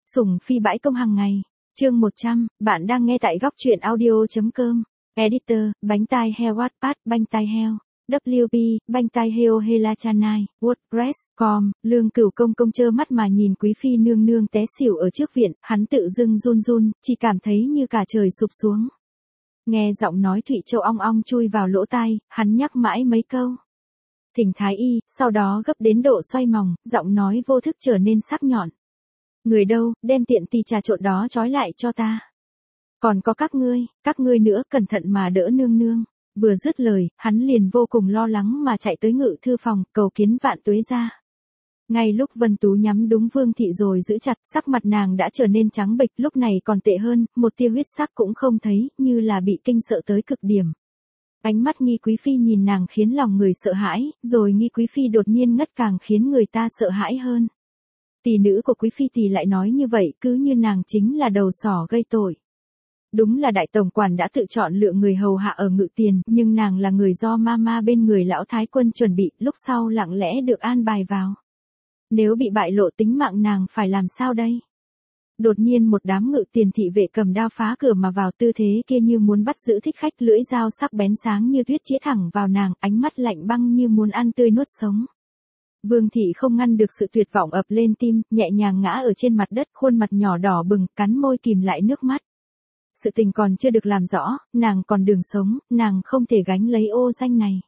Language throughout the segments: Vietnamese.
Sủng phi bãi công hàng ngày. Chương 100, bạn đang nghe tại góc truyện audio.com. Editor, bánh tai heo Wattpad, bánh tai heo. WP, bánh tai heo Helachanai, WordPress.com. Lương Cửu Công công trơ mắt mà nhìn quý phi nương nương té xỉu ở trước viện, hắn tự dưng run run, chỉ cảm thấy như cả trời sụp xuống. Nghe giọng nói Thụy Châu ong ong chui vào lỗ tai, hắn nhắc mãi mấy câu. Thỉnh thái y, sau đó gấp đến độ xoay mòng, giọng nói vô thức trở nên sắc nhọn. Người đâu, đem tiện tì trà trộn đó trói lại cho ta. Còn có các ngươi nữa, cẩn thận mà đỡ nương nương. Vừa dứt lời, hắn liền vô cùng lo lắng mà chạy tới ngự thư phòng, cầu kiến Vạn Tuế gia. Ngay lúc Vân Tú nhắm đúng Vương thị rồi giữ chặt, sắc mặt nàng đã trở nên trắng bệch, lúc này còn tệ hơn, một tia huyết sắc cũng không thấy, như là bị kinh sợ tới cực điểm. Ánh mắt Nghi Quý phi nhìn nàng khiến lòng người sợ hãi, rồi Nghi Quý phi đột nhiên ngất càng khiến người ta sợ hãi hơn. Tỷ nữ của Quý phi tỷ lại nói như vậy, cứ như nàng chính là đầu sỏ gây tội. Đúng là đại tổng quản đã tự chọn lựa người hầu hạ ở Ngự Tiền, nhưng nàng là người do ma bên người lão thái quân chuẩn bị, lúc sau lặng lẽ được an bài vào. Nếu bị bại lộ tính mạng nàng phải làm sao đây? Đột nhiên một đám Ngự Tiền thị vệ cầm đao phá cửa mà vào, tư thế kia như muốn bắt giữ thích khách, lưỡi dao sắc bén sáng như tuyết chĩa thẳng vào nàng, ánh mắt lạnh băng như muốn ăn tươi nuốt sống. Vương thị không ngăn được sự tuyệt vọng ập lên tim, nhẹ nhàng ngã ở trên mặt đất, khuôn mặt nhỏ đỏ bừng, cắn môi kìm lại nước mắt. Sự tình còn chưa được làm rõ, nàng còn đường sống, nàng không thể gánh lấy ô danh này.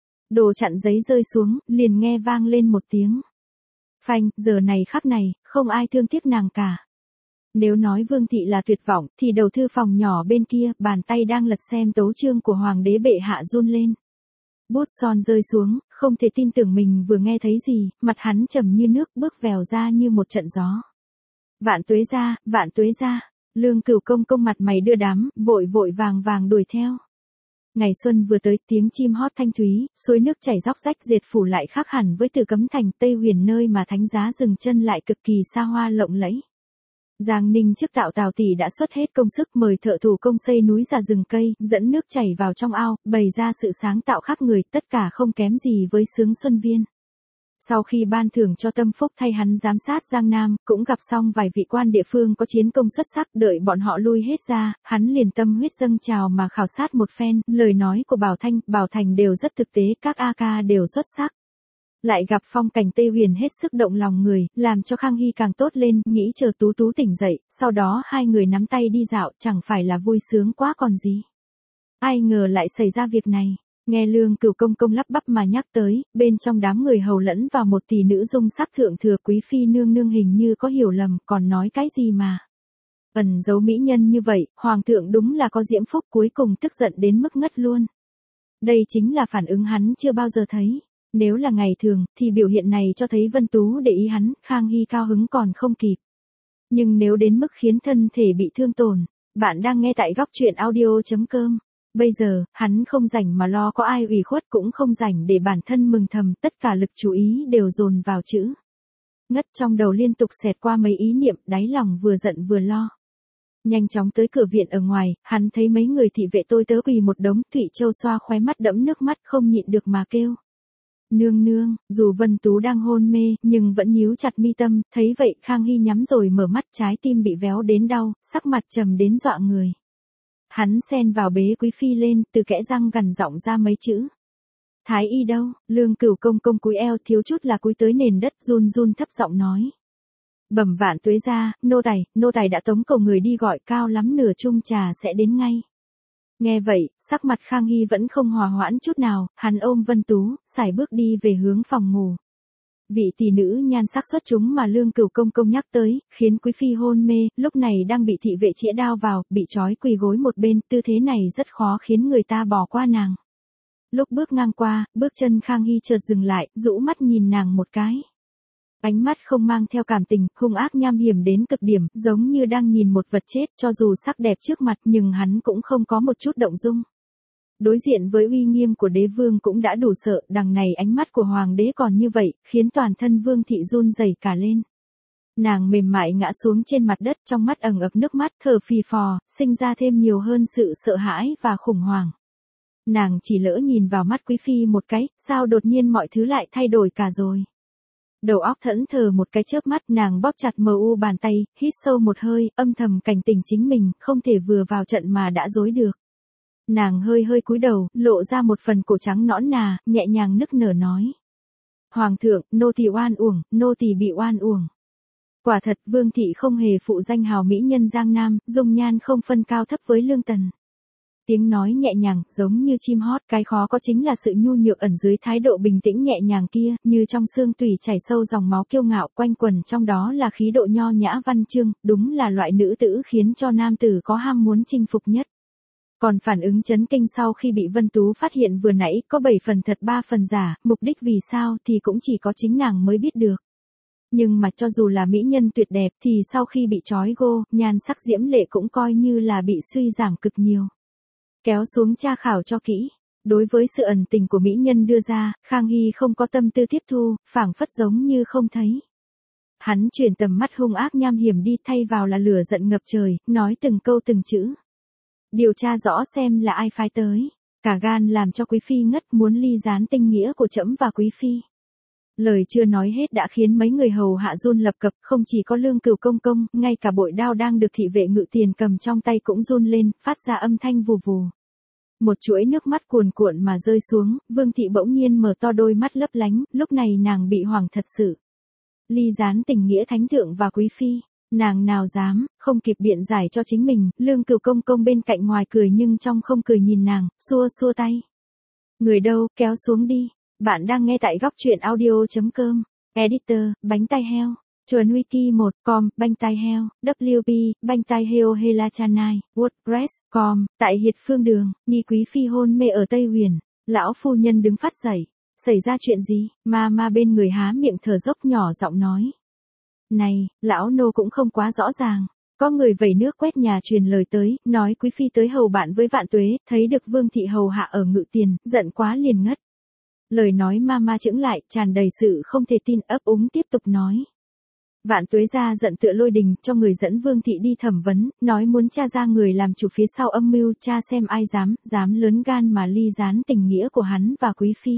Đồ chặn giấy rơi xuống, liền nghe vang lên một tiếng. Phanh, giờ này khắc này, không ai thương tiếc nàng cả. Nếu nói Vương thị là tuyệt vọng, thì đầu thư phòng nhỏ bên kia, bàn tay đang lật xem tấu chương của Hoàng đế bệ hạ run lên. Bút son rơi xuống, không thể tin tưởng mình vừa nghe thấy gì, mặt hắn trầm như nước, bước vèo ra như một trận gió. Vạn Tuế gia, Lương Cửu Công công mặt mày đưa đám, vội vàng đuổi theo. Ngày xuân vừa tới, tiếng chim hót thanh thúy, suối nước chảy róc rách dệt phủ lại khác hẳn với Từ Cấm Thành Tây Huyền, nơi mà thánh giá dừng chân lại cực kỳ xa hoa lộng lẫy. Giang Ninh trước tạo Tào tỷ đã xuất hết công sức mời thợ thủ công xây núi giả rừng cây, dẫn nước chảy vào trong ao, bày ra sự sáng tạo khác người, tất cả không kém gì với Sướng Xuân Viên. Sau khi ban thưởng cho Tâm Phúc thay hắn giám sát Giang Nam, cũng gặp xong vài vị quan địa phương có chiến công xuất sắc, đợi bọn họ lui hết ra, hắn liền tâm huyết dâng trào mà khảo sát một phen, lời nói của Bảo Thành đều rất thực tế, các AK đều xuất sắc. Lại gặp phong cảnh Tây Huyền hết sức động lòng người, làm cho Khang Hy càng tốt lên, nghĩ chờ Tú Tú tỉnh dậy, sau đó hai người nắm tay đi dạo, chẳng phải là vui sướng quá còn gì. Ai ngờ lại xảy ra việc này. Nghe Lương Cửu Công công lắp bắp mà nhắc tới, bên trong đám người hầu lẫn vào một tỷ nữ dung sắc thượng thừa, Quý phi nương nương hình như có hiểu lầm, còn nói cái gì mà. Ẩn giấu mỹ nhân như vậy, hoàng thượng đúng là có diễm phúc, cuối cùng tức giận đến mức ngất luôn. Đây chính là phản ứng hắn chưa bao giờ thấy. Nếu là ngày thường, thì biểu hiện này cho thấy Vân Tú để ý hắn, Khang Hy cao hứng còn không kịp. Nhưng nếu đến mức khiến thân thể bị thương tổn, bạn đang nghe tại góc truyện audio.com. Bây giờ, hắn không rảnh mà lo có ai ủy khuất, cũng không rảnh để bản thân mừng thầm, tất cả lực chú ý đều dồn vào chữ. Ngất trong đầu liên tục xẹt qua mấy ý niệm, đáy lòng vừa giận vừa lo. Nhanh chóng tới cửa viện ở ngoài, hắn thấy mấy người thị vệ tôi tớ quỳ một đống, Thụy Châu xoa khóe mắt đẫm nước mắt không nhịn được mà kêu. Nương nương, dù Vân Tú đang hôn mê, nhưng vẫn nhíu chặt mi tâm, thấy vậy Khang Hy nhắm rồi mở mắt, trái tim bị véo đến đau, sắc mặt trầm đến dọa người. Hắn xen vào bế Quý phi lên, từ kẽ răng gằn giọng ra mấy chữ. Thái y đâu? Lương Cửu Công công cúi eo thiếu chút là cúi tới nền đất, run thấp giọng nói. Bẩm Vạn Tuế gia, nô tài đã tống cầu người đi gọi, cao lắm nửa chung trà sẽ đến ngay. Nghe vậy, sắc mặt Khang Hy vẫn không hòa hoãn chút nào, hắn ôm Vân Tú, sải bước đi về hướng phòng ngủ. Vị tỷ nữ nhan sắc xuất chúng mà Lương Cửu Công công nhắc tới, khiến Quý phi hôn mê, lúc này đang bị thị vệ chĩa đao vào, bị trói quỳ gối một bên, tư thế này rất khó khiến người ta bỏ qua nàng. Lúc bước ngang qua, bước chân Khang Hy chợt dừng lại, rũ mắt nhìn nàng một cái. Ánh mắt không mang theo cảm tình, hung ác nham hiểm đến cực điểm, giống như đang nhìn một vật chết, cho dù sắc đẹp trước mặt nhưng hắn cũng không có một chút động dung. Đối diện với uy nghiêm của đế vương cũng đã đủ sợ, đằng này ánh mắt của hoàng đế còn như vậy, khiến toàn thân Vương thị run rẩy cả lên. Nàng mềm mại ngã xuống trên mặt đất, trong mắt ẩn ực nước mắt, thở phì phò, sinh ra thêm nhiều hơn sự sợ hãi và khủng hoảng. Nàng chỉ lỡ nhìn vào mắt Quý phi một cái, sao đột nhiên mọi thứ lại thay đổi cả rồi. Đầu óc thẫn thờ một cái chớp mắt, nàng bóp chặt mờ u bàn tay, hít sâu một hơi, âm thầm cảnh tỉnh chính mình, không thể vừa vào trận mà đã dối được. Nàng hơi hơi cúi đầu, lộ ra một phần cổ trắng nõn nà, nhẹ nhàng nức nở nói. Hoàng thượng, nô tỳ oan uổng, nô tỳ bị oan uổng. Quả thật, Vương thị không hề phụ danh hào mỹ nhân Giang Nam, dung nhan không phân cao thấp với Lương Tần. Tiếng nói nhẹ nhàng, giống như chim hót, cái khó có chính là sự nhu nhược ẩn dưới thái độ bình tĩnh nhẹ nhàng kia, như trong xương tủy chảy sâu dòng máu kiêu ngạo, quanh quẩn trong đó là khí độ nho nhã văn chương, đúng là loại nữ tử khiến cho nam tử có ham muốn chinh phục nhất. Còn phản ứng chấn kinh sau khi bị Vân Tú phát hiện vừa nãy, có 7 phần thật 3 phần giả, mục đích vì sao thì cũng chỉ có chính nàng mới biết được. Nhưng mà cho dù là mỹ nhân tuyệt đẹp thì sau khi bị trói gô, nhan sắc diễm lệ cũng coi như là bị suy giảm cực nhiều. Kéo xuống tra khảo cho kỹ. Đối với sự ẩn tình của mỹ nhân đưa ra, Khang Hy không có tâm tư tiếp thu, phảng phất giống như không thấy. Hắn chuyển tầm mắt hung ác nham hiểm đi, thay vào là lửa giận ngập trời, nói từng câu từng chữ. Điều tra rõ xem là ai phái tới. Cả gan làm cho quý phi ngất, muốn ly gián tình nghĩa của trẫm và quý phi. Lời chưa nói hết đã khiến mấy người hầu hạ run lập cập, không chỉ có Lương Cửu công công, ngay cả bội đao đang được thị vệ Ngự Tiền cầm trong tay cũng run lên, phát ra âm thanh vù vù. Một chuỗi nước mắt cuồn cuộn mà rơi xuống, Vương thị bỗng nhiên mở to đôi mắt lấp lánh, lúc này nàng bị hoảng thật sự. Ly gián tình nghĩa thánh thượng và quý phi, nàng nào dám, không kịp biện giải cho chính mình, Lương Cửu công công bên cạnh ngoài cười nhưng trong không cười nhìn nàng, xua xua tay. Người đâu, kéo xuống đi. Bạn đang nghe tại góc truyện audio.com. Editor, bánh tai heo. Chuẩn wiki 1, com, bánh tai heo. WP, bánh tai heo Helachanai. WordPress, com. Tại Hiệt Phương Đường, nghi quý phi hôn mê ở Tây Huyền. Lão phu nhân đứng phát dậy. Xảy ra chuyện gì? Ma bên người há miệng thở dốc nhỏ giọng nói. Này, lão nô cũng không quá rõ ràng. Có người vẩy nước quét nhà truyền lời tới, nói quý phi tới hầu bạn với Vạn Tuế, thấy được Vương thị hầu hạ ở Ngự Tiền, giận quá liền ngất. Lời nói ma chững lại, tràn đầy sự không thể tin, ấp úng tiếp tục nói. Vạn Tuế ra giận tựa lôi đình, cho người dẫn Vương thị đi thẩm vấn, nói muốn tra ra người làm chủ phía sau âm mưu, tra xem ai dám lớn gan mà ly gián tình nghĩa của hắn và quý phi.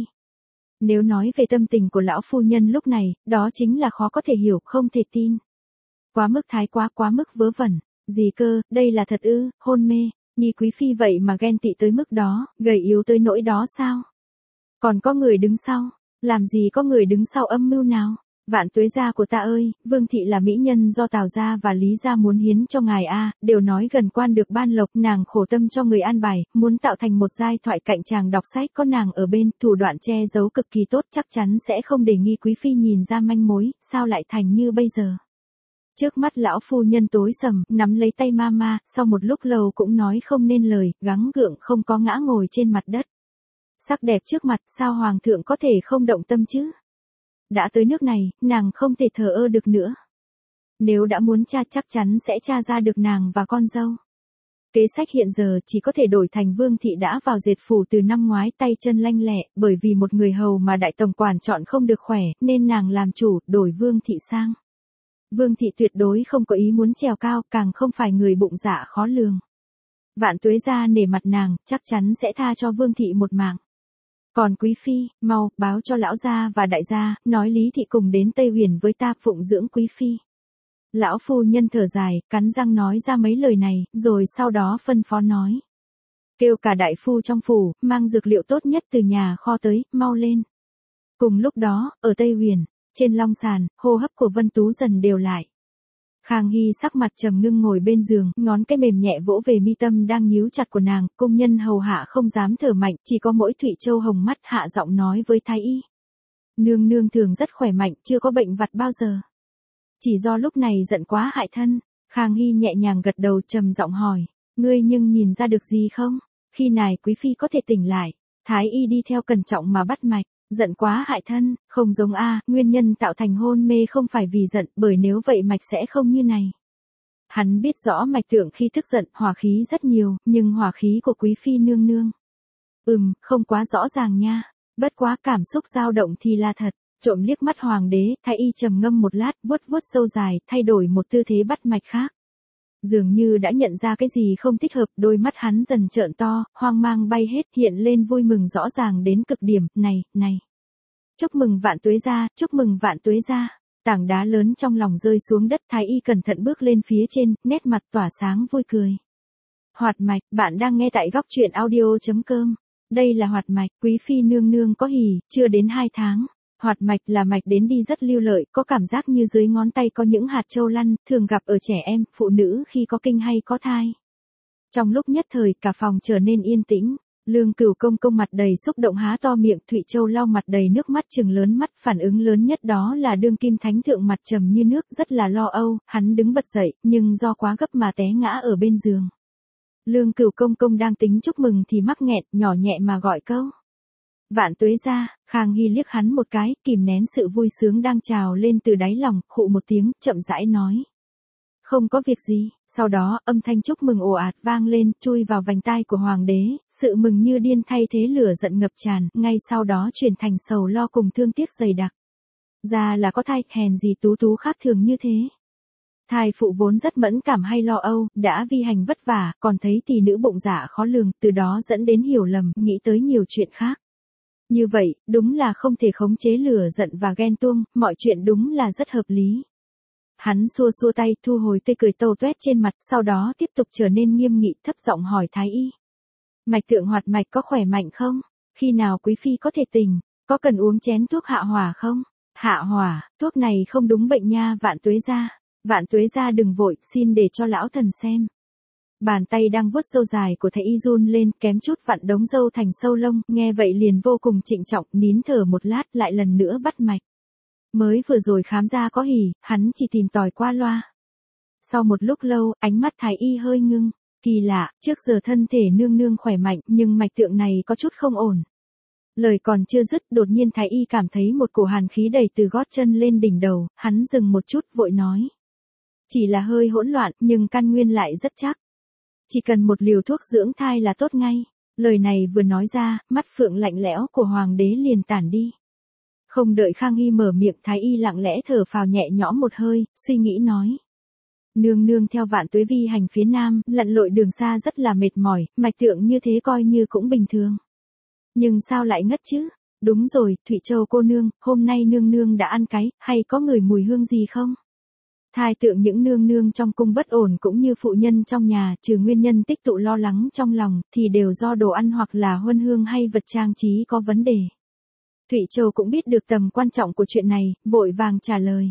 Nếu nói về tâm tình của lão phu nhân lúc này, đó chính là khó có thể hiểu, không thể tin. Quá mức thái quá mức vớ vẩn. Gì cơ, đây là thật ư, hôn mê, nghi quý phi vậy mà ghen tị tới mức đó, gầy yếu tới nỗi đó sao? Còn có người đứng sau, làm gì có người đứng sau âm mưu nào? Vạn Tuế gia của ta ơi, Vương thị là mỹ nhân do Tào gia và Lý gia muốn hiến cho ngài a, đều nói gần quan được ban lộc, nàng khổ tâm cho người an bài, muốn tạo thành một giai thoại cạnh chàng đọc sách, có nàng ở bên, thủ đoạn che giấu cực kỳ tốt, chắc chắn sẽ không để nghi quý phi nhìn ra manh mối, sao lại thành như bây giờ? Trước mắt lão phu nhân tối sầm, nắm lấy tay ma, sau một lúc lâu cũng nói không nên lời, gắng gượng không có ngã ngồi trên mặt đất. Sắc đẹp trước mặt, sao hoàng thượng có thể không động tâm chứ? Đã tới nước này, nàng không thể thờ ơ được nữa. Nếu đã muốn tra chắc chắn sẽ tra ra được nàng và con dâu. Kế sách hiện giờ chỉ có thể đổi thành Vương thị đã vào dệt phủ từ năm ngoái, tay chân lanh lẹ, bởi vì một người hầu mà đại tổng quản chọn không được khỏe, nên nàng làm chủ, đổi Vương thị sang. Vương thị tuyệt đối không có ý muốn trèo cao, càng không phải người bụng dạ khó lường. Vạn Tuế gia nể mặt nàng, chắc chắn sẽ tha cho Vương thị một mạng. Còn quý phi, mau, báo cho lão gia và đại gia, nói Lý thị cùng đến Tây Huyền với ta phụng dưỡng quý phi. Lão phu nhân thở dài, cắn răng nói ra mấy lời này, rồi sau đó phân phó nói. Kêu cả đại phu trong phủ, mang dược liệu tốt nhất từ nhà kho tới, mau lên. Cùng lúc đó, ở Tây Huyền, trên long sàn, hô hấp của Vân Tú dần đều lại. Khang Hy sắc mặt trầm ngưng ngồi bên giường, ngón cái mềm nhẹ vỗ về mi tâm đang nhíu chặt của nàng, công nhân hầu hạ không dám thở mạnh, chỉ có mỗi Thụy Châu hồng mắt hạ giọng nói với thái y. Nương nương thường rất khỏe mạnh, chưa có bệnh vặt bao giờ. Chỉ do lúc này giận quá hại thân. Khang Hy nhẹ nhàng gật đầu trầm giọng hỏi, ngươi nhưng nhìn ra được gì không? Khi này quý phi có thể tỉnh lại. Thái y đi theo cẩn trọng mà bắt mạch. Giận quá hại thân, không giống nguyên nhân tạo thành hôn mê không phải vì giận, bởi nếu vậy mạch sẽ không như này. Hắn biết rõ mạch tượng khi tức giận, hỏa khí rất nhiều, nhưng hỏa khí của quý phi nương nương. Không quá rõ ràng nha, bất quá cảm xúc dao động thì là thật. Trộm liếc mắt hoàng đế, thái y trầm ngâm một lát, vuốt sâu dài, thay đổi một tư thế bắt mạch khác. Dường như đã nhận ra cái gì không thích hợp, đôi mắt hắn dần trợn to, hoang mang bay hết, hiện lên vui mừng rõ ràng đến cực điểm, này. Chúc mừng vạn tuế gia, chúc mừng vạn tuế gia. Tảng đá lớn trong lòng rơi xuống đất, Thái y cẩn thận bước lên phía trên, nét mặt tỏa sáng vui cười. Hoạt mạch, bạn đang nghe tại góc truyện audio.com. Đây là hoạt mạch, quý phi nương nương có hỉ, chưa đến 2 tháng. Hoạt mạch là mạch đến đi rất lưu lợi, có cảm giác như dưới ngón tay có những hạt châu lăn, thường gặp ở trẻ em, phụ nữ khi có kinh hay có thai. Trong lúc nhất thời, cả phòng trở nên yên tĩnh. Lương Cửu công công mặt đầy xúc động há to miệng, Thụy Châu lau mặt đầy nước mắt trừng lớn mắt, phản ứng lớn nhất đó là đương kim thánh thượng mặt trầm như nước, rất là lo âu, hắn đứng bật dậy, nhưng do quá gấp mà té ngã ở bên giường. Lương Cửu công công đang tính chúc mừng thì mắc nghẹn, nhỏ nhẹ mà gọi câu. Vạn tuế gia. Khang Hy liếc hắn một cái, kìm nén sự vui sướng đang trào lên từ đáy lòng, khụ một tiếng, chậm rãi nói. Không có việc gì. Sau đó, âm thanh chúc mừng ồ ạt vang lên, chui vào vành tai của hoàng đế, sự mừng như điên thay thế lửa giận ngập tràn, ngay sau đó chuyển thành sầu lo cùng thương tiếc dày đặc. Ra là có thai, hèn gì tú tú khác thường như thế. Thai phụ vốn rất mẫn cảm hay lo âu, đã vi hành vất vả, còn thấy tỷ nữ bụng dạ khó lường, từ đó dẫn đến hiểu lầm, nghĩ tới nhiều chuyện khác. Như vậy, đúng là không thể khống chế lửa giận và ghen tuông, mọi chuyện đúng là rất hợp lý. Hắn xua xua tay, thu hồi tươi cười tâu tuét trên mặt, sau đó tiếp tục trở nên nghiêm nghị, thấp giọng hỏi Thái y. Mạch thượng hoạt mạch có khỏe mạnh không? Khi nào quý phi có thể tỉnh? Có cần uống chén thuốc hạ hỏa không? Hạ hỏa, thuốc này không đúng bệnh nha vạn tuế gia. Vạn tuế gia đừng vội, xin để cho lão thần xem. Bàn tay đang vuốt râu dài của Thái y run lên, kém chút vặn đống râu thành sâu lông, nghe vậy liền vô cùng trịnh trọng, nín thở một lát, lại lần nữa bắt mạch. Mới vừa rồi khám ra có hỉ, hắn chỉ tìm tòi qua loa. Sau một lúc lâu, ánh mắt Thái y hơi ngưng, kỳ lạ, trước giờ thân thể nương nương khỏe mạnh, nhưng mạch tượng này có chút không ổn. Lời còn chưa dứt, đột nhiên Thái y cảm thấy một cổ hàn khí đầy từ gót chân lên đỉnh đầu, hắn dừng một chút, vội nói. Chỉ là hơi hỗn loạn, nhưng căn nguyên lại rất chắc. Chỉ cần một liều thuốc dưỡng thai là tốt ngay. Lời này vừa nói ra, mắt phượng lạnh lẽo của hoàng đế liền tản đi. Không đợi Khang Hy mở miệng, Thái y lặng lẽ thở phào nhẹ nhõm một hơi, suy nghĩ nói. Nương nương theo vạn tuế vi hành phía nam, lặn lội đường xa rất là mệt mỏi, mạch tượng như thế coi như cũng bình thường. Nhưng sao lại ngất chứ? Đúng rồi, Thụy Châu cô nương, hôm nay nương nương đã ăn cái, hay có ngửi mùi hương gì không? Thai tượng những nương nương trong cung bất ổn cũng như phụ nhân trong nhà, trừ nguyên nhân tích tụ lo lắng trong lòng, thì đều do đồ ăn hoặc là huân hương hay vật trang trí có vấn đề. Thụy Châu cũng biết được tầm quan trọng của chuyện này, vội vàng trả lời.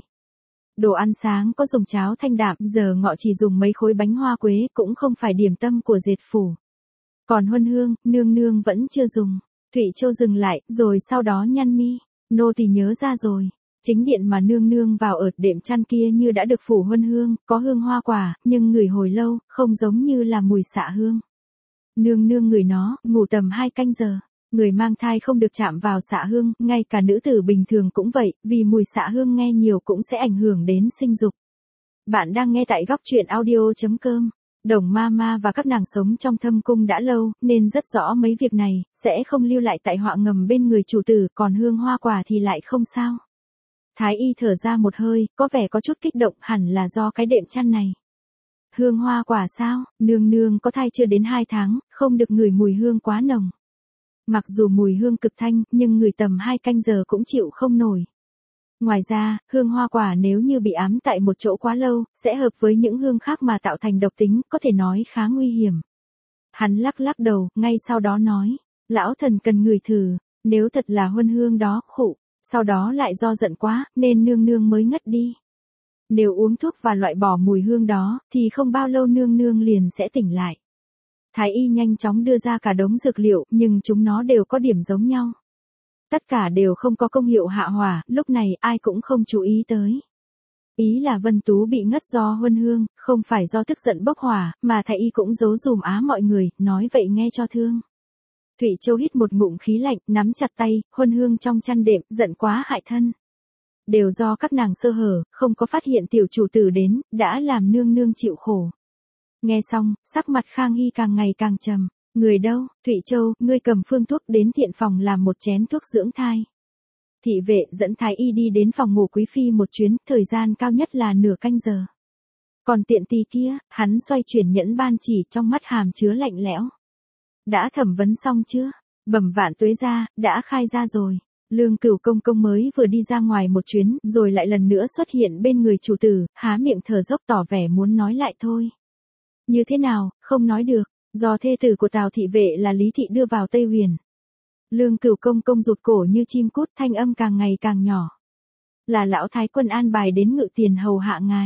Đồ ăn sáng có dùng cháo thanh đạm, giờ ngọ chỉ dùng mấy khối bánh hoa quế, cũng không phải điểm tâm của dệt phủ. Còn huân hương, nương nương vẫn chưa dùng. Thụy Châu dừng lại, rồi sau đó nhăn mi. Nô thì nhớ ra rồi. Chính điện mà nương nương vào ở đệm chăn kia như đã được phủ huân hương, có hương hoa quả, nhưng ngửi hồi lâu, không giống như là mùi xạ hương. Nương nương ngửi nó, ngủ tầm 2 canh giờ. Người mang thai không được chạm vào xạ hương, ngay cả nữ tử bình thường cũng vậy, vì mùi xạ hương nghe nhiều cũng sẽ ảnh hưởng đến sinh dục. Bạn đang nghe tại góc truyện audio.com. Đồng Mama và các nàng sống trong thâm cung đã lâu, nên rất rõ mấy việc này, sẽ không lưu lại tại họa ngầm bên người chủ tử, còn hương hoa quả thì lại không sao. Thái y thở ra một hơi, có vẻ có chút kích động, hẳn là do cái đệm chăn này. Hương hoa quả sao? Nương nương có thai chưa đến 2 tháng, không được ngửi mùi hương quá nồng. Mặc dù mùi hương cực thanh, nhưng ngửi tầm 2 canh giờ cũng chịu không nổi. Ngoài ra, hương hoa quả nếu như bị ám tại một chỗ quá lâu, sẽ hợp với những hương khác mà tạo thành độc tính, có thể nói khá nguy hiểm. Hắn lắc lắc đầu, ngay sau đó nói, lão thần cần ngửi thử, nếu thật là huân hương đó, khụ, sau đó lại do giận quá, nên nương nương mới ngất đi. Nếu uống thuốc và loại bỏ mùi hương đó, thì không bao lâu nương nương liền sẽ tỉnh lại. Thái y nhanh chóng đưa ra cả đống dược liệu, nhưng chúng nó đều có điểm giống nhau. Tất cả đều không có công hiệu hạ hỏa, lúc này ai cũng không chú ý tới. Ý là Vân Tú bị ngất do huân hương, không phải do tức giận bốc hỏa, mà Thái y cũng giấu dùm á mọi người, nói vậy nghe cho thương. Thụy Châu hít một ngụm khí lạnh, nắm chặt tay, huân hương trong chăn đệm, giận quá hại thân. Đều do các nàng sơ hở, không có phát hiện tiểu chủ tử đến, đã làm nương nương chịu khổ. Nghe xong, sắc mặt Khang Hy càng ngày càng trầm. Người đâu, Thụy Châu, ngươi cầm phương thuốc đến thiện phòng làm một chén thuốc dưỡng thai. Thị vệ dẫn Thái y đi đến phòng ngủ quý phi một chuyến, thời gian cao nhất là nửa canh giờ. Còn tiện tỳ kia, hắn xoay chuyển nhẫn ban chỉ, trong mắt hàm chứa lạnh lẽo. Đã thẩm vấn xong chưa? Bẩm vạn tuế gia, đã khai ra rồi. Lương Cửu công công mới vừa đi ra ngoài một chuyến, rồi lại lần nữa xuất hiện bên người chủ tử, há miệng thở dốc tỏ vẻ muốn nói lại thôi. Như thế nào, không nói được, do thê tử của Tào thị vệ là Lý thị đưa vào Tây Huyền. Lương Cửu công công rụt cổ như chim cút, thanh âm càng ngày càng nhỏ. Là lão thái quân an bài đến ngự tiền hầu hạ ngài.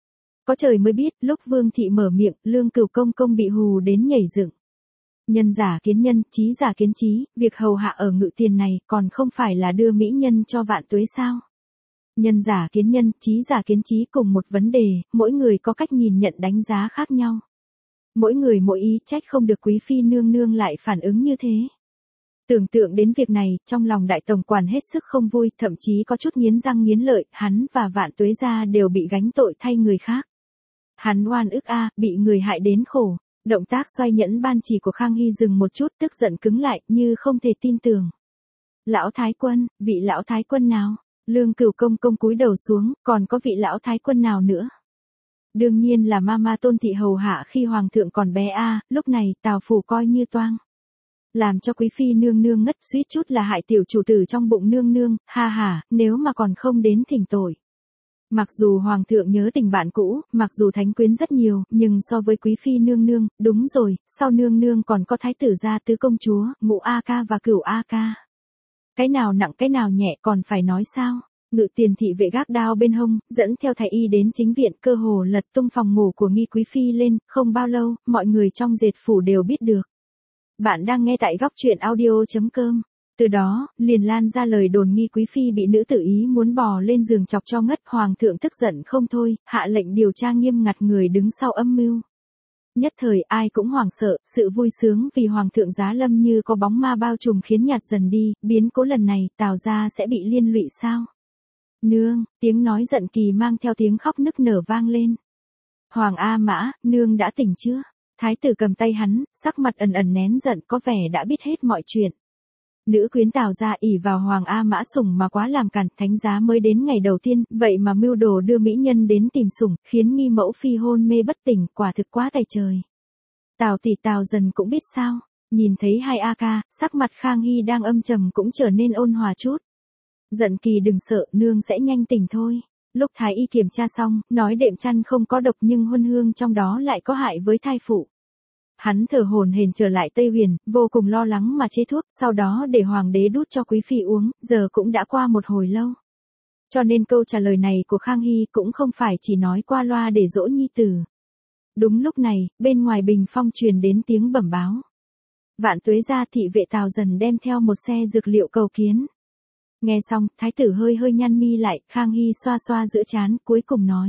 Có trời mới biết, lúc Vương thị mở miệng, Lương Cửu công công bị hù đến nhảy dựng. Nhân giả kiến nhân, trí giả kiến trí, việc hầu hạ ở ngự tiền này còn không phải là đưa mỹ nhân cho Vạn Tuế sao? Nhân giả kiến nhân, trí giả kiến trí cùng một vấn đề, mỗi người có cách nhìn nhận đánh giá khác nhau. Mỗi người mỗi ý, trách không được quý phi nương nương lại phản ứng như thế. Tưởng tượng đến việc này, trong lòng đại tổng quản hết sức không vui, thậm chí có chút nghiến răng nghiến lợi, hắn và Vạn Tuế gia đều bị gánh tội thay người khác. Hắn oan ức bị người hại đến khổ. Động tác xoay nhẫn ban chỉ của Khang Hy dừng một chút, tức giận cứng lại, như không thể tin tưởng. Lão thái quân, vị lão thái quân nào? Lương Cửu công công cúi đầu xuống, còn có vị lão thái quân nào nữa? Đương nhiên là Mama Tôn thị hầu hạ khi hoàng thượng còn bé lúc này Tào phủ coi như toang. Làm cho quý phi nương nương ngất, suýt chút là hại tiểu chủ tử trong bụng nương nương, ha ha, nếu mà còn không đến thỉnh tội. Mặc dù hoàng thượng nhớ tình bạn cũ, mặc dù thánh quyến rất nhiều, nhưng so với quý phi nương nương, đúng rồi, sau nương nương còn có thái tử gia tứ công chúa, Ngũ A Ca và Cửu A Ca. Cái nào nặng cái nào nhẹ còn phải nói sao? Ngự tiền thị vệ gác đao bên hông, dẫn theo thái y đến chính viện, cơ hồ lật tung phòng ngủ của nghi quý phi lên, không bao lâu, mọi người trong dệt phủ đều biết được. Bạn đang nghe tại góc truyện audio.com. Từ đó, liền lan ra lời đồn nghi quý phi bị nữ tử ý muốn bò lên giường chọc cho ngất, hoàng thượng tức giận không thôi, hạ lệnh điều tra nghiêm ngặt người đứng sau âm mưu. Nhất thời ai cũng hoảng sợ, sự vui sướng vì hoàng thượng giá lâm như có bóng ma bao trùm khiến nhạt dần đi, biến cố lần này Tào gia sẽ bị liên lụy sao? Nương, tiếng nói giận kỳ mang theo tiếng khóc nức nở vang lên. Hoàng A Mã, nương đã tỉnh chưa? Thái tử cầm tay hắn, sắc mặt ẩn ẩn nén giận, có vẻ đã biết hết mọi chuyện. Nữ quyến Tào gia ỷ vào Hoàng A Mã sủng mà quá làm cản, thánh giá mới đến ngày đầu tiên, vậy mà mưu đồ đưa mỹ nhân đến tìm sủng, khiến nghi mẫu phi hôn mê bất tỉnh, quả thực quá tày trời. Tào tỷ Tào dần cũng biết sao, nhìn thấy hai A Ca, sắc mặt Khang Hy đang âm trầm cũng trở nên ôn hòa chút. Giận kỳ đừng sợ, nương sẽ nhanh tỉnh thôi. Lúc thái y kiểm tra xong, nói đệm chăn không có độc nhưng huân hương trong đó lại có hại với thai phụ. Hắn thở hổn hển trở lại Tây Huyền, vô cùng lo lắng mà chế thuốc, sau đó để hoàng đế đút cho quý phi uống, giờ cũng đã qua một hồi lâu. Cho nên câu trả lời này của Khang Hy cũng không phải chỉ nói qua loa để dỗ nhi tử. Đúng lúc này, bên ngoài bình phong truyền đến tiếng bẩm báo. Vạn Tuế gia thị vệ Tào dần đem theo một xe dược liệu cầu kiến. Nghe xong, thái tử hơi hơi nhăn mi lại, Khang Hy xoa xoa giữa trán, cuối cùng nói.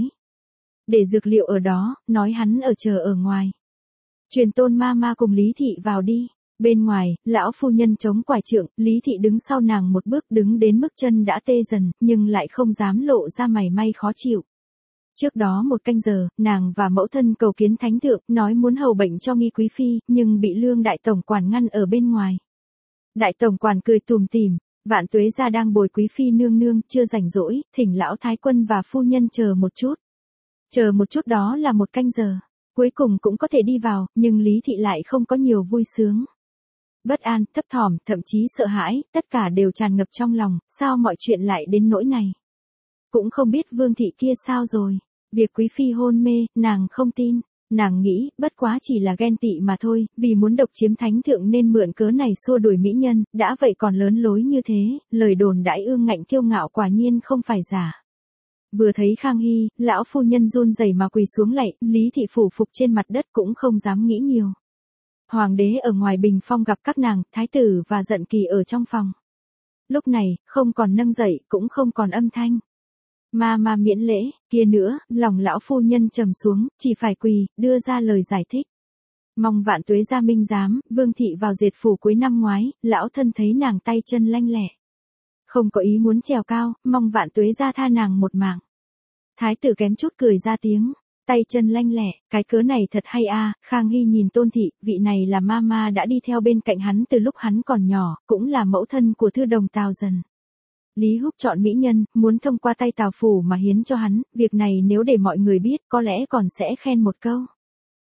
Để dược liệu ở đó, nói hắn ở chờ ở ngoài. Truyền tôn Mama cùng Lý thị vào đi. Bên ngoài, lão phu nhân chống quải trượng, Lý thị đứng sau nàng một bước, đứng đến mức chân đã tê dần, nhưng lại không dám lộ ra mảy may khó chịu. Trước đó một canh giờ, nàng và mẫu thân cầu kiến thánh thượng, nói muốn hầu bệnh cho nghi quý phi, nhưng bị Lương đại tổng quản ngăn ở bên ngoài. Đại tổng quản cười tùm tìm, Vạn Tuế gia đang bồi quý phi nương nương, chưa rảnh rỗi, thỉnh lão thái quân và phu nhân chờ một chút. Chờ một chút đó là một canh giờ. Cuối cùng cũng có thể đi vào, nhưng Lý thị lại không có nhiều vui sướng. Bất an, thấp thỏm, thậm chí sợ hãi, tất cả đều tràn ngập trong lòng, sao mọi chuyện lại đến nỗi này. Cũng không biết Vương thị kia sao rồi. Việc quý phi hôn mê, nàng không tin. Nàng nghĩ, bất quá chỉ là ghen tị mà thôi, vì muốn độc chiếm thánh thượng nên mượn cớ này xua đuổi mỹ nhân, đã vậy còn lớn lối như thế, lời đồn đãi ương ngạnh kiêu ngạo quả nhiên không phải giả. Vừa thấy Khang Hy, lão phu nhân run rẩy mà quỳ xuống lạy, Lý thị phủ phục trên mặt đất cũng không dám nghĩ nhiều. Hoàng đế ở ngoài bình phong gặp các nàng, thái tử và giận kỳ ở trong phòng. Lúc này, không còn nâng dậy, cũng không còn âm thanh. Mà miễn lễ, kia nữa, lòng lão phu nhân trầm xuống, chỉ phải quỳ, đưa ra lời giải thích. Mong Vạn Tuế gia minh giám, Vương thị vào dệt phủ cuối năm ngoái, lão thân thấy nàng tay chân lanh lẹ. Không có ý muốn trèo cao, mong Vạn Tuế gia tha nàng một mạng. Thái tử kém chút cười ra tiếng, tay chân lanh lẹ, cái cớ này thật hay Khang Hy nhìn Tôn thị, vị này là Mama đã đi theo bên cạnh hắn từ lúc hắn còn nhỏ, cũng là mẫu thân của thư đồng Tào dần. Lý Húc chọn mỹ nhân, muốn thông qua tay Tào phủ mà hiến cho hắn, việc này nếu để mọi người biết có lẽ còn sẽ khen một câu.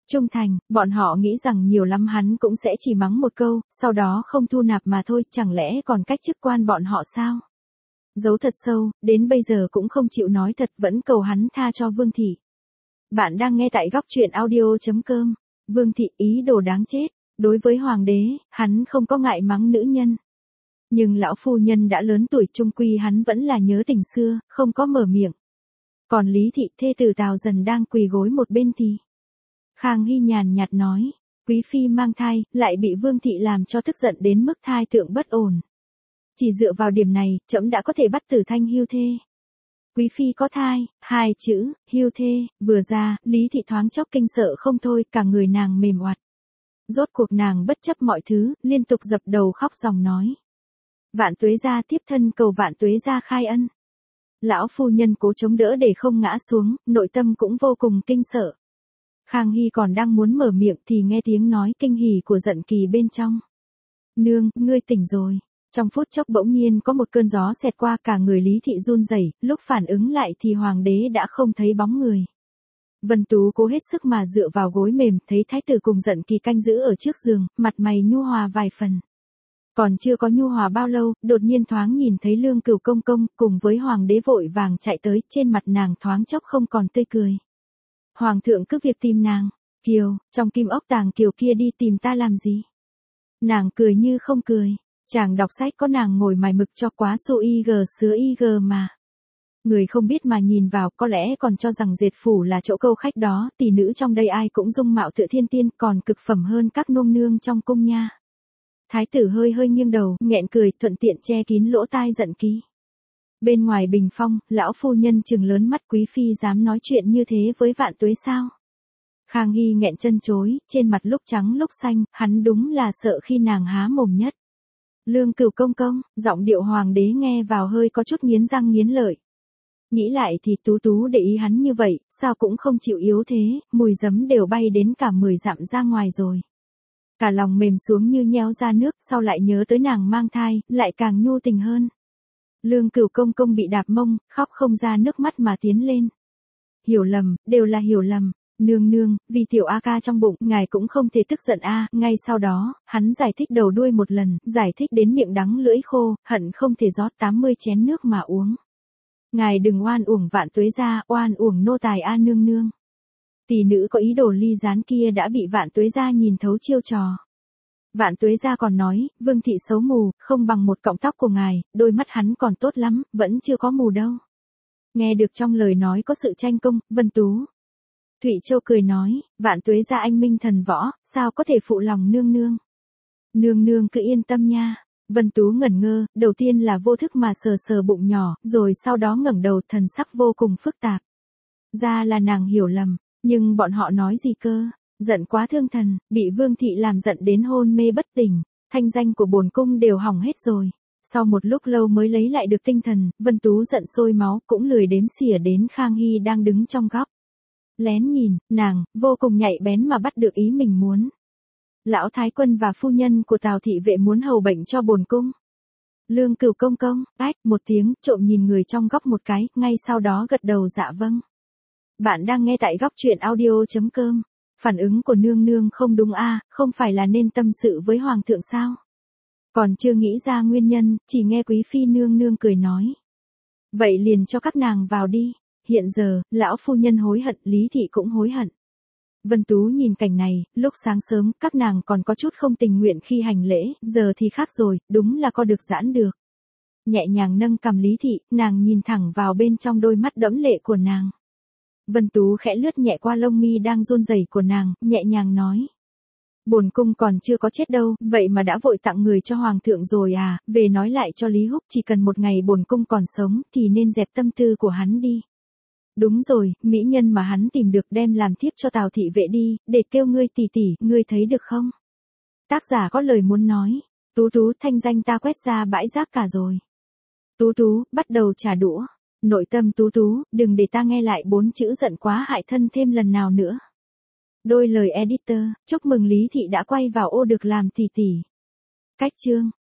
Trung thành, bọn họ nghĩ rằng nhiều lắm hắn cũng sẽ chỉ mắng một câu, sau đó không thu nạp mà thôi, chẳng lẽ còn cách chức quan bọn họ sao? Giấu thật sâu, đến bây giờ cũng không chịu nói thật, vẫn cầu hắn tha cho Vương Thị. Bạn đang nghe tại góc truyện audio.com. Vương Thị ý đồ đáng chết. Đối với hoàng đế, hắn không có ngại mắng nữ nhân. Nhưng lão phu nhân đã lớn tuổi, chung quy hắn vẫn là nhớ tình xưa, không có mở miệng. Còn Lý Thị thê tử Tào Dần đang quỳ gối một bên thì Khang Hy nhàn nhạt nói, quý phi mang thai, lại bị Vương Thị làm cho tức giận đến mức thai tượng bất ổn. Chỉ dựa vào điểm này, trẫm đã có thể bắt Tử Thanh hưu thê. Quý phi có thai, hai chữ, hưu thê, vừa ra, Lý Thị thoáng chốc kinh sợ không thôi, cả người nàng mềm oặt. Rốt cuộc nàng bất chấp mọi thứ, liên tục dập đầu khóc ròng nói. Vạn Tuế gia tiếp thân cầu Vạn Tuế gia khai ân. Lão phu nhân cố chống đỡ để không ngã xuống, nội tâm cũng vô cùng kinh sợ. Khang Hy còn đang muốn mở miệng thì nghe tiếng nói kinh hỉ của Dận Kỳ bên trong. Nương, ngươi tỉnh rồi. Trong phút chốc bỗng nhiên có một cơn gió xẹt qua, cả người Lý Thị run rẩy, lúc phản ứng lại thì hoàng đế đã không thấy bóng người. Vân Tú cố hết sức mà dựa vào gối mềm, thấy thái tử cùng Dận Kỳ canh giữ ở trước giường, mặt mày nhu hòa vài phần. Còn chưa có nhu hòa bao lâu, đột nhiên thoáng nhìn thấy Lương Cửu công công, cùng với hoàng đế vội vàng chạy tới, trên mặt nàng thoáng chốc không còn tươi cười. Hoàng thượng cứ việc tìm nàng. Kiều, trong kim ốc tàng kiều kia đi tìm ta làm gì? Nàng cười như không cười. Chàng đọc sách có nàng ngồi mài mực cho quá su ig sứa ig mà. Người không biết mà nhìn vào có lẽ còn cho rằng dệt phủ là chỗ câu khách đó, tỷ nữ trong đây ai cũng dung mạo tựa thiên tiên, còn cực phẩm hơn các nương nương trong cung nha. Thái tử hơi hơi nghiêng đầu, nghẹn cười, thuận tiện che kín lỗ tai Dận Kỳ. Bên ngoài bình phong, lão phu nhân trừng lớn mắt, quý phi dám nói chuyện như thế với Vạn Tuế sao? Khang Hy nghẹn chân chối, trên mặt lúc trắng lúc xanh, hắn đúng là sợ khi nàng há mồm nhất. Lương Cửu công công, giọng điệu hoàng đế nghe vào hơi có chút nghiến răng nghiến lợi. Nghĩ lại thì Tú Tú để ý hắn như vậy, sao cũng không chịu yếu thế, mùi giấm đều bay đến cả 10 dặm ra ngoài rồi. Cả lòng mềm xuống như nhéo ra nước, sau lại nhớ tới nàng mang thai, lại càng nhu tình hơn. Lương Cửu công công bị đạp mông, khóc không ra nước mắt mà tiến lên. Hiểu lầm, đều là hiểu lầm. Nương nương, vì tiểu A ca trong bụng, ngài cũng không thể tức giận a. Ngay sau đó, hắn giải thích đầu đuôi một lần, giải thích đến miệng đắng lưỡi khô, hận không thể rót 80 chén nước mà uống. Ngài đừng oan uổng Vạn Tuế gia, oan uổng nô tài a nương nương. Tỷ nữ có ý đồ ly gián kia đã bị Vạn Tuế gia nhìn thấu chiêu trò. Vạn Tuế gia còn nói, Vương Thị xấu mù, không bằng một cọng tóc của ngài, đôi mắt hắn còn tốt lắm, vẫn chưa có mù đâu. Nghe được trong lời nói có sự tranh công, Vân Tú. Thụy Châu cười nói, Vạn Tuế gia anh minh thần võ, sao có thể phụ lòng nương nương. Nương nương cứ yên tâm nha. Vân Tú ngẩn ngơ, đầu tiên là vô thức mà sờ sờ bụng nhỏ, rồi sau đó ngẩng đầu, thần sắc vô cùng phức tạp. Ra là nàng hiểu lầm, nhưng bọn họ nói gì cơ? Giận quá thương thần, bị Vương Thị làm giận đến hôn mê bất tỉnh, thanh danh của bổn cung đều hỏng hết rồi. Sau một lúc lâu mới lấy lại được tinh thần, Vân Tú giận sôi máu, cũng lười đếm xỉa đến Khang Hy đang đứng trong góc. Lén nhìn, nàng, vô cùng nhạy bén mà bắt được ý mình muốn. Lão Thái Quân và phu nhân của Tào thị vệ muốn hầu bệnh cho bổn cung. Lương Cửu công công, ách, một tiếng, trộm nhìn người trong góc một cái, ngay sau đó gật đầu dạ vâng. Bạn đang nghe tại góc truyện audio.com. Phản ứng của nương nương không đúng a, không phải là nên tâm sự với hoàng thượng sao? Còn chưa nghĩ ra nguyên nhân, chỉ nghe quý phi nương nương cười nói. Vậy liền cho các nàng vào đi. Hiện giờ, lão phu nhân hối hận, Lý Thị cũng hối hận. Vân Tú nhìn cảnh này, lúc sáng sớm, các nàng còn có chút không tình nguyện khi hành lễ, giờ thì khác rồi, đúng là có được giãn được. Nhẹ nhàng nâng cằm Lý Thị, nàng nhìn thẳng vào bên trong đôi mắt đẫm lệ của nàng. Vân Tú khẽ lướt nhẹ qua lông mi đang run rẩy của nàng, nhẹ nhàng nói. Bổn cung còn chưa có chết đâu, vậy mà đã vội tặng người cho hoàng thượng rồi à, về nói lại cho Lý Húc, chỉ cần một ngày bổn cung còn sống, thì nên dẹp tâm tư của hắn đi. Đúng rồi, mỹ nhân mà hắn tìm được đem làm thiếp cho Tào thị vệ đi, để kêu ngươi tỷ tỷ, ngươi thấy được không? Tác giả có lời muốn nói. Tú Tú, thanh danh ta quét ra bãi rác cả rồi. Tú Tú, bắt đầu trả đũa. Nội tâm Tú Tú, đừng để ta nghe lại 4 chữ giận quá hại thân thêm lần nào nữa. Đôi lời editor, chúc mừng Lý Thị đã quay vào ô được làm tỷ tỷ. Cách chương.